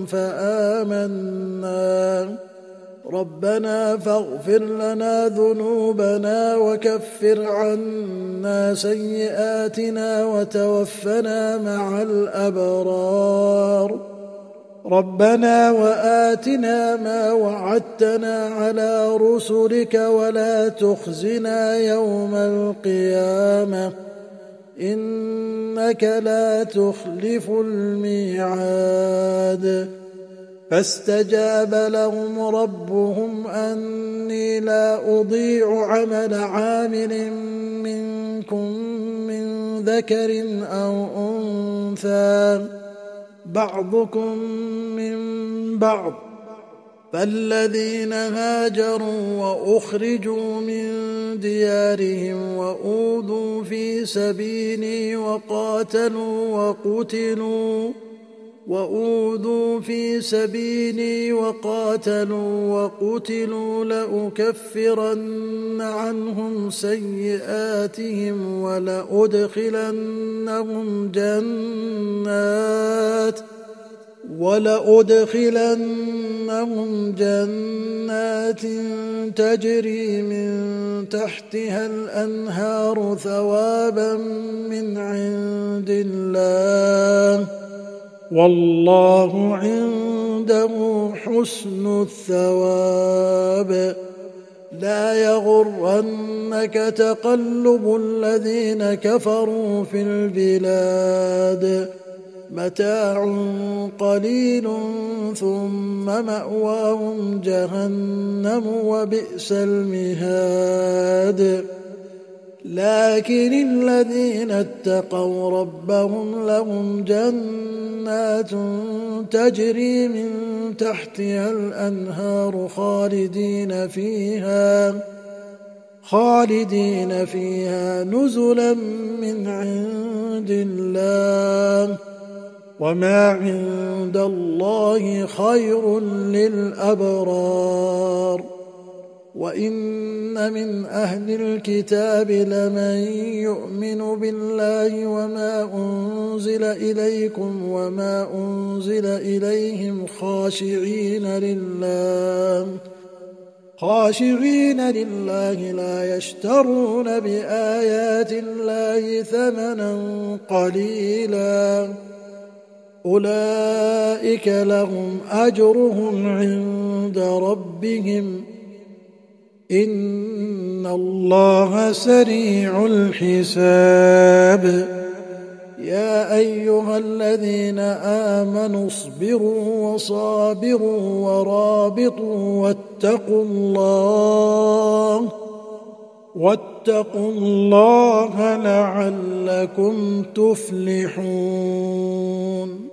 فآمنا ربنا فاغفر لنا ذنوبنا وكفر عنا سيئاتنا وتوفنا مع الأبرار ربنا وآتنا ما وعدتنا على رسلك ولا تخزنا يوم القيامة إنك لا تخلف الميعاد فاستجاب لهم ربهم أني لا أضيع عمل عامل منكم من ذكر أو أنثى بعضكم من بعض فالذين هاجروا وأخرجوا من ديارهم وأوذوا في سبيلي وقاتلوا وقتلوا وأوذوا في سبيلي وقاتلوا وقتلوا لأكفرن عنهم سيئاتهم ولأدخلنهم جنات ولأدخلنهم جنات تجري من تحتها الأنهار ثوابا من عند الله والله عنده عنده حسن الثواب. لا يغرنك تقلب الذين كفروا في البلاد متاع قليل ثم مأواهم جهنم وبئس المهاد. لكن الذين اتقوا ربهم لهم جنات تجري من تحتها الأنهار خالدين فيها خالدين فيها نزلا من عند الله وما عند الله خير للأبرار. وإن من أهل الكتاب لمن يؤمن بالله وما أنزل إليكم وما أنزل إليهم خاشعين لله خاشعين لله لا يشترون بآيات الله ثمنا قليلا أولئك لهم أجرهم عند ربهم إن الله سريع الحساب. يا أيها الذين آمنوا اصبروا وصابروا ورابطوا واتقوا الله واتقوا الله لعلكم تفلحون.